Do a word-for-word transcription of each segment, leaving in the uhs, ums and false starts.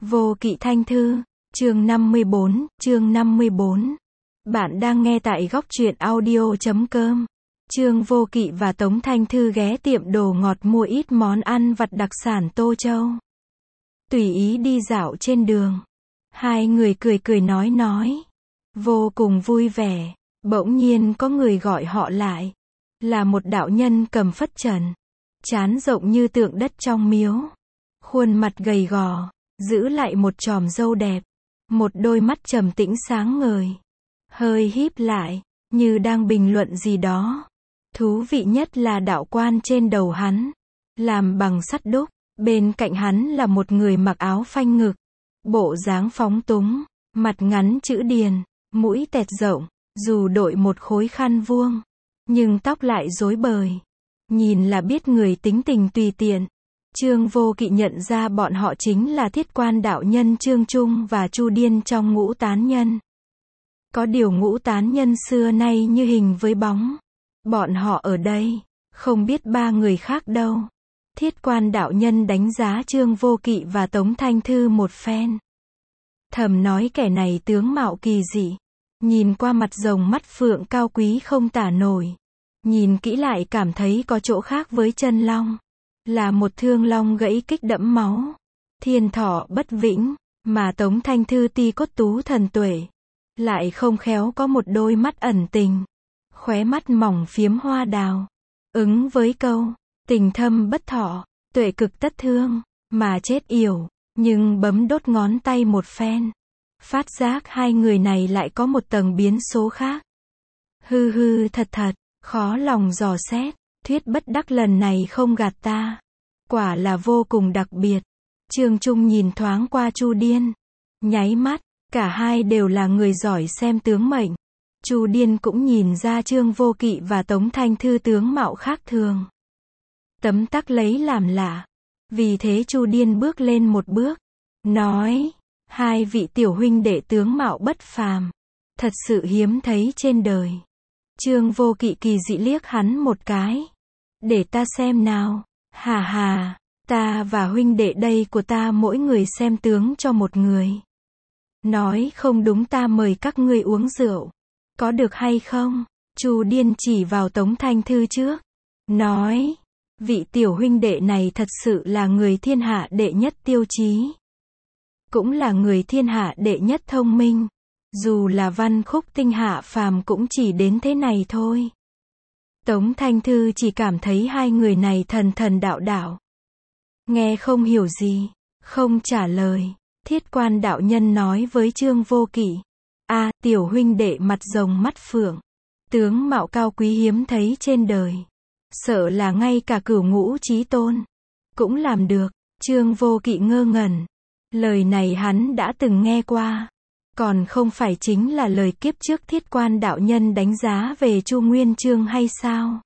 Vô Kỵ Thanh Thư, chương năm mươi bốn, chương năm mươi bốn. Bạn đang nghe tại góc truyện audio chấm com. Trương Vô Kỵ và Tống Thanh Thư ghé tiệm đồ ngọt mua ít món ăn vặt đặc sản Tô Châu. Tùy ý đi dạo trên đường. Hai người cười cười nói nói. Vô cùng vui vẻ. Bỗng nhiên có người gọi họ lại. Là một đạo nhân cầm phất trần. Trán rộng như tượng đất trong miếu. Khuôn mặt gầy gò. Giữ lại một chòm râu đẹp. Một đôi mắt trầm tĩnh sáng ngời. Hơi híp lại. Như đang bình luận gì đó. Thú vị nhất là đạo quan trên đầu hắn. Làm bằng sắt đúc. Bên cạnh hắn là một người mặc áo phanh ngực. Bộ dáng phóng túng. Mặt ngắn chữ điền. Mũi tẹt rộng. Dù đội một khối khăn vuông. Nhưng tóc lại rối bời. Nhìn là biết người tính tình tùy tiện. Trương Vô Kỵ nhận ra bọn họ chính là Thiết Quan đạo nhân Trương Trung và Chu Điên trong Ngũ Tán Nhân. Có điều Ngũ Tán Nhân xưa nay như hình với bóng. Bọn họ ở đây, không biết ba người khác đâu. Thiết Quan đạo nhân đánh giá Trương Vô Kỵ và Tống Thanh Thư một phen. Thầm nói kẻ này tướng mạo kỳ dị. Nhìn qua mặt rồng mắt phượng cao quý không tả nổi. Nhìn kỹ lại cảm thấy có chỗ khác với chân long. Là một thương long gãy kích đẫm máu. Thiên thọ bất vĩnh. Mà Tống Thanh Thư ti cốt tú thần tuệ. Lại không khéo có một đôi mắt ẩn tình. Khóe mắt mỏng phiếm hoa đào. Ứng với câu. Tình thâm bất thọ. Tuệ cực tất thương. Mà chết yểu. Nhưng bấm đốt ngón tay một phen. Phát giác hai người này lại có một tầng biến số khác. Hư hư thật thật. Khó lòng dò xét. Thuyết bất đắc lần này không gạt ta. Quả là vô cùng đặc biệt. Trương Trung nhìn thoáng qua Chu Điên. Nháy mắt. Cả hai đều là người giỏi xem tướng mệnh. Chu Điên cũng nhìn ra Trương Vô Kỵ và Tống Thanh Thư tướng mạo khác thường. Tấm tắc lấy làm lạ. Vì thế Chu Điên bước lên một bước. Nói. Hai vị tiểu huynh đệ tướng mạo bất phàm. Thật sự hiếm thấy trên đời. Trương Vô Kỵ kỳ dị liếc hắn một cái. Để ta xem nào. Hà hà. Ta và huynh đệ đây của ta mỗi người xem tướng cho một người. Nói không đúng ta mời các ngươi uống rượu. Có được hay không? Chu Điên chỉ vào Tống Thanh Thư trước. Nói. Vị tiểu huynh đệ này thật sự là người thiên hạ đệ nhất tiêu chí. Cũng là người thiên hạ đệ nhất thông minh. Dù là văn khúc tinh hạ phàm cũng chỉ đến thế này thôi. Tống Thanh Thư chỉ cảm thấy hai người này thần thần đạo đạo. Nghe không hiểu gì. Không trả lời. Thiết Quan đạo nhân nói với Trương Vô Kỵ. A, tiểu huynh đệ mặt rồng mắt phượng. Tướng mạo cao quý hiếm thấy trên đời. Sợ là ngay cả cửu ngũ chí tôn. Cũng làm được. Trương Vô Kỵ ngơ ngẩn. Lời này hắn đã từng nghe qua. Còn không phải chính là lời kiếp trước Thiết Quan đạo nhân đánh giá về Chu Nguyên Chương hay sao?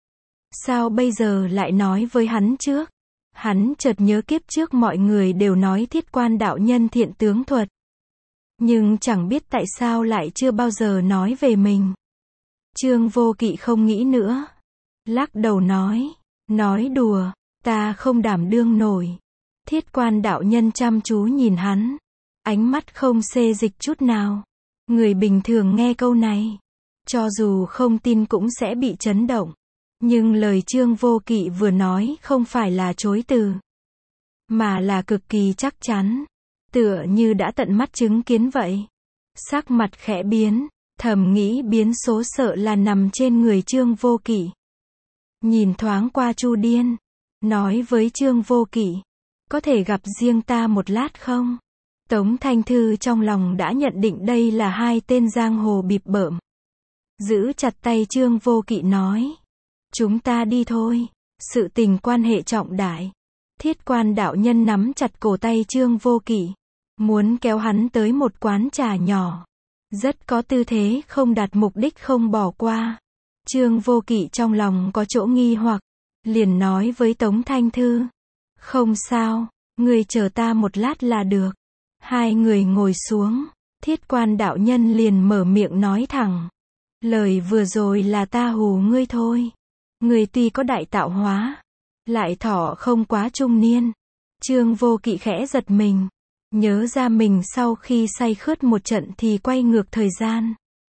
Sao bây giờ lại nói với hắn trước? Hắn chợt nhớ kiếp trước mọi người đều nói Thiết Quan đạo nhân thiện tướng thuật. Nhưng chẳng biết tại sao lại chưa bao giờ nói về mình. Trương Vô Kỵ không nghĩ nữa. Lắc đầu nói. Nói đùa, ta không đảm đương nổi. Thiết Quan đạo nhân chăm chú nhìn hắn. Ánh mắt không xê dịch chút nào. Người bình thường nghe câu này. Cho dù không tin cũng sẽ bị chấn động. Nhưng lời Trương Vô Kỵ vừa nói không phải là chối từ. Mà là cực kỳ chắc chắn. Tựa như đã tận mắt chứng kiến vậy. Sắc mặt khẽ biến. Thầm nghĩ biến số sợ là nằm trên người Trương Vô Kỵ. Nhìn thoáng qua Chu Điên. Nói với Trương Vô Kỵ. Có thể gặp riêng ta một lát không? Tống Thanh Thư trong lòng đã nhận định đây là hai tên giang hồ bịp bợm. Giữ chặt tay Trương Vô Kỵ nói. Chúng ta đi thôi. Sự tình quan hệ trọng đại. Thiết Quan đạo nhân nắm chặt cổ tay Trương Vô Kỵ. Muốn kéo hắn tới một quán trà nhỏ. Rất có tư thế không đạt mục đích không bỏ qua. Trương Vô Kỵ trong lòng có chỗ nghi hoặc. Liền nói với Tống Thanh Thư. Không sao. Người chờ ta một lát là được. Hai người ngồi xuống. Thiết Quan đạo nhân liền mở miệng nói thẳng. Lời vừa rồi là ta hù ngươi thôi. Ngươi tuy có đại tạo hóa. Lại thọ không quá trung niên. Trương Vô Kỵ khẽ giật mình. Nhớ ra mình sau khi say khướt một trận thì quay ngược thời gian.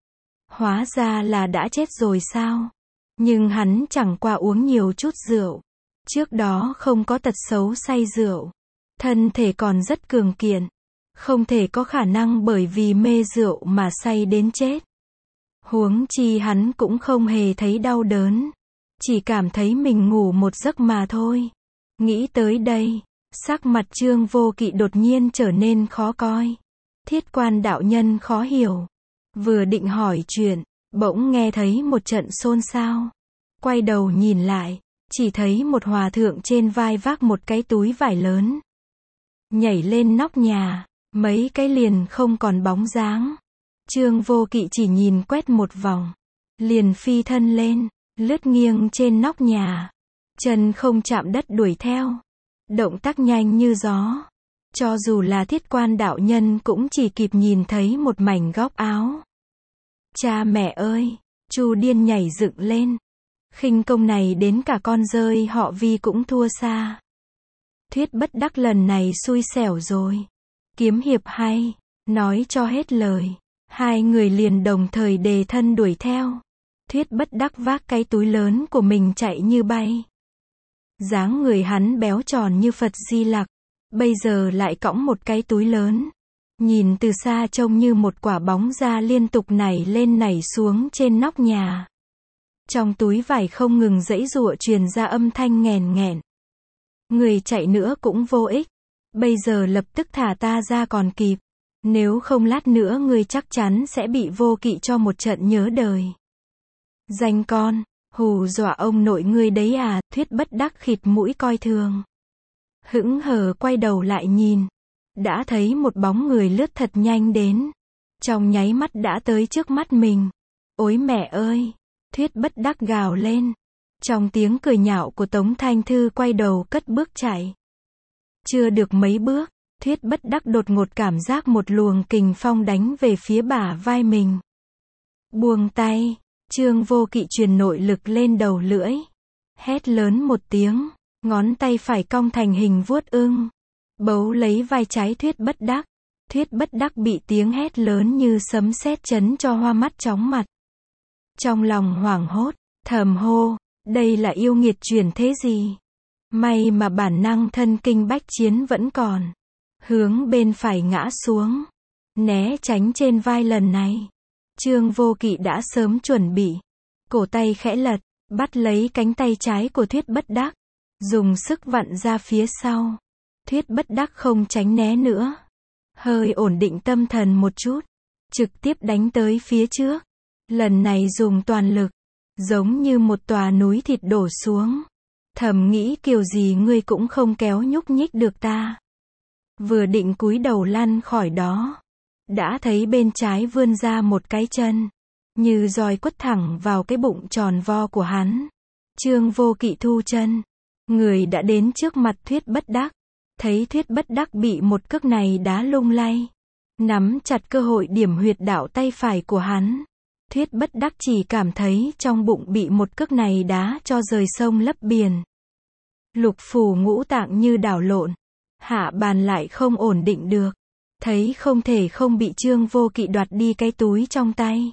Hóa ra là đã chết rồi sao? Nhưng hắn chẳng qua uống nhiều chút rượu. Trước đó không có tật xấu say rượu. Thân thể còn rất cường kiện. Không thể có khả năng bởi vì mê rượu mà say đến chết. Huống chi hắn cũng không hề thấy đau đớn. Chỉ cảm thấy mình ngủ một giấc mà thôi. Nghĩ tới đây, sắc mặt Trương Vô Kỵ đột nhiên trở nên khó coi. Thiết Quan đạo nhân khó hiểu. Vừa định hỏi chuyện, bỗng nghe thấy một trận xôn xao. Quay đầu nhìn lại, chỉ thấy một hòa thượng trên vai vác một cái túi vải lớn. Nhảy lên nóc nhà, mấy cái liền không còn bóng dáng. Trương Vô Kỵ chỉ nhìn quét một vòng, liền phi thân lên, lướt nghiêng trên nóc nhà. Chân không chạm đất đuổi theo. Động tác nhanh như gió. Cho dù là Thiết Quan đạo nhân cũng chỉ kịp nhìn thấy một mảnh góc áo. Cha mẹ ơi! Chu Điên nhảy dựng lên. Khinh công này đến cả con dơi họ Vi cũng thua xa. Thuyết Bất Đắc lần này xui xẻo rồi. Kiếm hiệp hay, nói cho hết lời. Hai người liền đồng thời đề thân đuổi theo. Thuyết Bất Đắc vác cái túi lớn của mình chạy như bay. Dáng người hắn béo tròn như Phật Di Lặc, bây giờ lại cõng một cái túi lớn. Nhìn từ xa trông như một quả bóng da liên tục nảy lên nảy xuống trên nóc nhà. Trong túi vải không ngừng giãy giụa truyền ra âm thanh nghèn nghẹn. Người chạy nữa cũng vô ích. Bây giờ lập tức thả ta ra còn kịp. Nếu không lát nữa ngươi chắc chắn sẽ bị Vô Kỵ cho một trận nhớ đời. Danh con, hù dọa ông nội ngươi đấy à? Thuyết Bất Đắc khịt mũi coi thường. Hững hờ quay đầu lại nhìn. Đã thấy một bóng người lướt thật nhanh đến. Trong nháy mắt đã tới trước mắt mình. Ôi mẹ ơi! Thuyết Bất Đắc gào lên. Trong tiếng cười nhạo của Tống Thanh Thư quay đầu cất bước chạy. Chưa được mấy bước, Thuyết Bất Đắc đột ngột cảm giác một luồng kình phong đánh về phía bả vai mình. Buông tay, Trương Vô Kỵ truyền nội lực lên đầu lưỡi. Hét lớn một tiếng, ngón tay phải cong thành hình vuốt ưng. Bấu lấy vai trái Thuyết Bất Đắc. Thuyết Bất Đắc bị tiếng hét lớn như sấm sét chấn cho hoa mắt chóng mặt. Trong lòng hoảng hốt, thầm hô, đây là yêu nghiệt chuyển thế gì? May mà bản năng thân kinh bách chiến vẫn còn. Hướng bên phải ngã xuống. Né tránh trên vai lần này. Trương Vô Kỵ đã sớm chuẩn bị. Cổ tay khẽ lật, bắt lấy cánh tay trái của Thuyết Bất Đắc. Dùng sức vặn ra phía sau. Thuyết Bất Đắc không tránh né nữa. Hơi ổn định tâm thần một chút. Trực tiếp đánh tới phía trước. Lần này dùng toàn lực. Giống như một tòa núi thịt đổ xuống. Thầm nghĩ kiểu gì ngươi cũng không kéo nhúc nhích được ta. Vừa định cúi đầu lăn khỏi đó. Đã thấy bên trái vươn ra một cái chân. Như roi quất thẳng vào cái bụng tròn vo của hắn. Trương Vô Kỵ thu chân. Người đã đến trước mặt Thuyết Bất Đắc. Thấy Thuyết Bất Đắc bị một cước này đá lung lay. Nắm chặt cơ hội điểm huyệt đạo tay phải của hắn. Thuyết Bất Đắc chỉ cảm thấy trong bụng bị một cước này đá cho rời sông lấp biển. Lục phủ ngũ tạng như đảo lộn. Hạ bàn lại không ổn định được. Thấy không thể không bị Trương Vô Kỵ đoạt đi cái túi trong tay.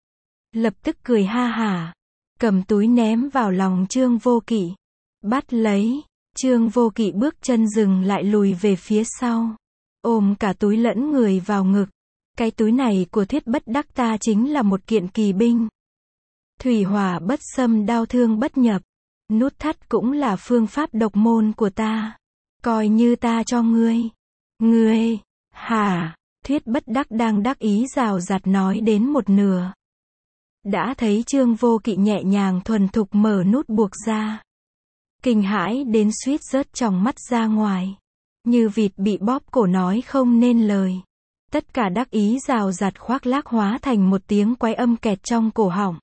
Lập tức cười ha hả. Cầm túi ném vào lòng Trương Vô Kỵ. Bắt lấy. Trương Vô Kỵ bước chân dừng lại lùi về phía sau. Ôm cả túi lẫn người vào ngực. Cái túi này của Thuyết Bất Đắc ta chính là một kiện kỳ binh. Thủy hỏa bất xâm đao thương bất nhập. Nút thắt cũng là phương pháp độc môn của ta. Coi như ta cho ngươi. Ngươi, hả? Thuyết Bất Đắc đang đắc ý rào rạt nói đến một nửa. Đã thấy Trương Vô Kỵ nhẹ nhàng thuần thục mở nút buộc ra. Kinh hãi đến suýt rớt trong mắt ra ngoài. Như vịt bị bóp cổ nói không nên lời. Tất cả đắc ý rào rạt khoác lác hóa thành một tiếng quái âm kẹt trong cổ họng.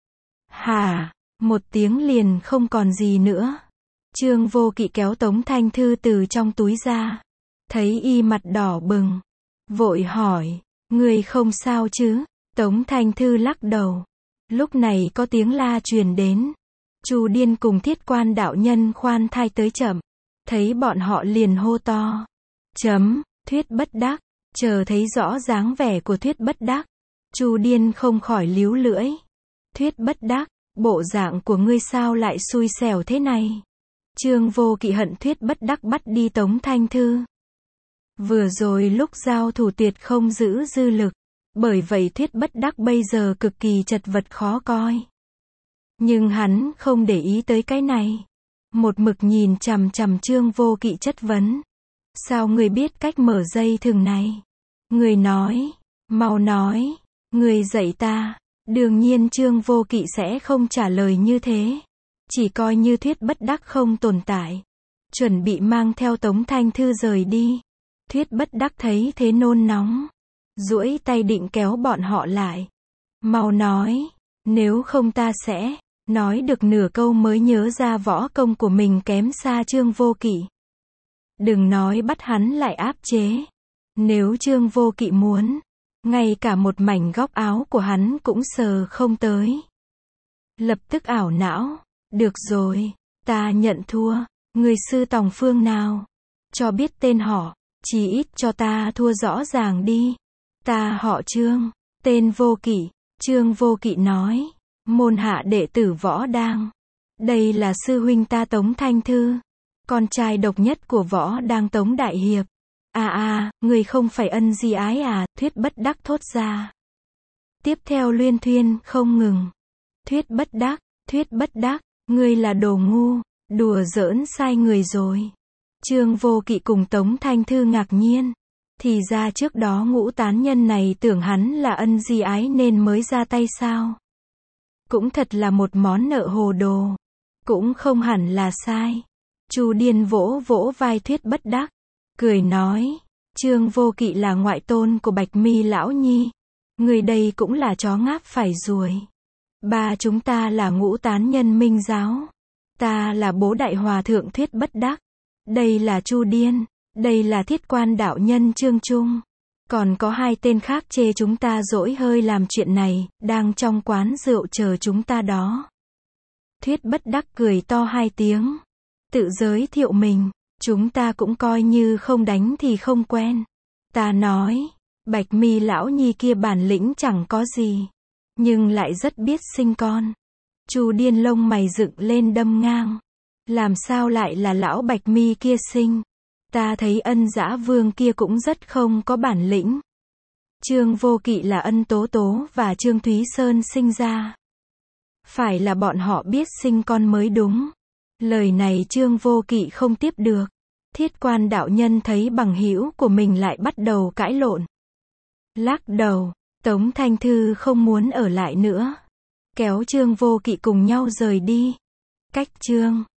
Hả? Một tiếng liền không còn gì nữa. Trương Vô Kỵ kéo Tống Thanh Thư từ trong túi ra. Thấy y mặt đỏ bừng. Vội hỏi, ngươi không sao chứ? Tống Thanh Thư lắc đầu. Lúc này có tiếng la truyền đến. Chu Điên cùng Thiết Quan đạo nhân khoan thai tới chậm. Thấy bọn họ liền hô to. Chấm, Thuyết Bất Đắc, chờ thấy rõ dáng vẻ của Thuyết Bất Đắc, Chu Điên không khỏi líu lưỡi. Thuyết Bất Đắc, bộ dạng của ngươi sao lại xui xẻo thế này? Trương Vô Kỵ hận Thuyết Bất Đắc bắt đi Tống Thanh Thư. Vừa rồi lúc giao thủ tuyệt không giữ dư lực, bởi vậy Thuyết Bất Đắc bây giờ cực kỳ chật vật khó coi. Nhưng hắn không để ý tới cái này. Một mực nhìn chằm chằm Trương Vô Kỵ chất vấn. Sao ngươi biết cách mở dây thừng này? Ngươi nói, mau nói, ngươi dạy ta. Đương nhiên Trương Vô Kỵ sẽ không trả lời như thế. Chỉ coi như Thuyết Bất Đắc không tồn tại. Chuẩn bị mang theo Tống Thanh Thư rời đi. Thuyết Bất Đắc thấy thế nôn nóng. Duỗi tay định kéo bọn họ lại. Mau nói, nếu không ta sẽ... Nói được nửa câu mới nhớ ra võ công của mình kém xa Trương Vô Kỵ. Đừng nói bắt hắn lại áp chế. Nếu Trương Vô Kỵ muốn, ngay cả một mảnh góc áo của hắn cũng sờ không tới. Lập tức ảo não. Được rồi, ta nhận thua. Người sư tòng phương nào? Cho biết tên họ, chỉ ít cho ta thua rõ ràng đi. Ta họ Trương, tên Vô Kỵ. Trương Vô Kỵ nói. Môn hạ đệ tử Võ Đang. Đây là sư huynh ta Tống Thanh Thư. Con trai độc nhất của Võ Đang Tống Đại Hiệp. À à, người không phải ân di ái à, Thuyết Bất Đắc thốt ra. Tiếp theo luyên thuyên không ngừng. Thuyết Bất Đắc, Thuyết Bất Đắc, ngươi là đồ ngu, đùa giỡn sai người rồi. Trương Vô Kỵ cùng Tống Thanh Thư ngạc nhiên. Thì ra trước đó ngũ tán nhân này tưởng hắn là ân di ái nên mới ra tay sao? Cũng thật là một món nợ hồ đồ. Cũng không hẳn là sai. Chu Điên vỗ vỗ vai Thuyết Bất Đắc, cười nói, Trương Vô Kỵ là ngoại tôn của Bạch Mi lão nhi. Người đây cũng là chó ngáp phải ruồi. Ba chúng ta là ngũ tán nhân Minh giáo. Ta là bố đại hòa thượng Thuyết Bất Đắc. Đây là Chu Điên. Đây là thiết quan đạo nhân Trương Trung. Còn có hai tên khác chê chúng ta dỗi hơi làm chuyện này, đang trong quán rượu chờ chúng ta đó. Thuyết Bất Đắc cười to hai tiếng. Tự giới thiệu mình, chúng ta cũng coi như không đánh thì không quen. Ta nói, Bạch Mi lão nhi kia bản lĩnh chẳng có gì, nhưng lại rất biết sinh con. Chu Điên lông mày dựng lên đâm ngang. Làm sao lại là lão Bạch Mi kia sinh? Ta thấy Ân Dã Vương kia cũng rất không có bản lĩnh. Trương Vô Kỵ là Ân Tố Tố và Trương Thúy Sơn sinh ra. Phải là bọn họ biết sinh con mới đúng. Lời này Trương Vô Kỵ không tiếp được. Thiết quan đạo nhân thấy bằng hữu của mình lại bắt đầu cãi lộn. Lắc đầu, Tống Thanh Thư không muốn ở lại nữa. Kéo Trương Vô Kỵ cùng nhau rời đi. Cách Trương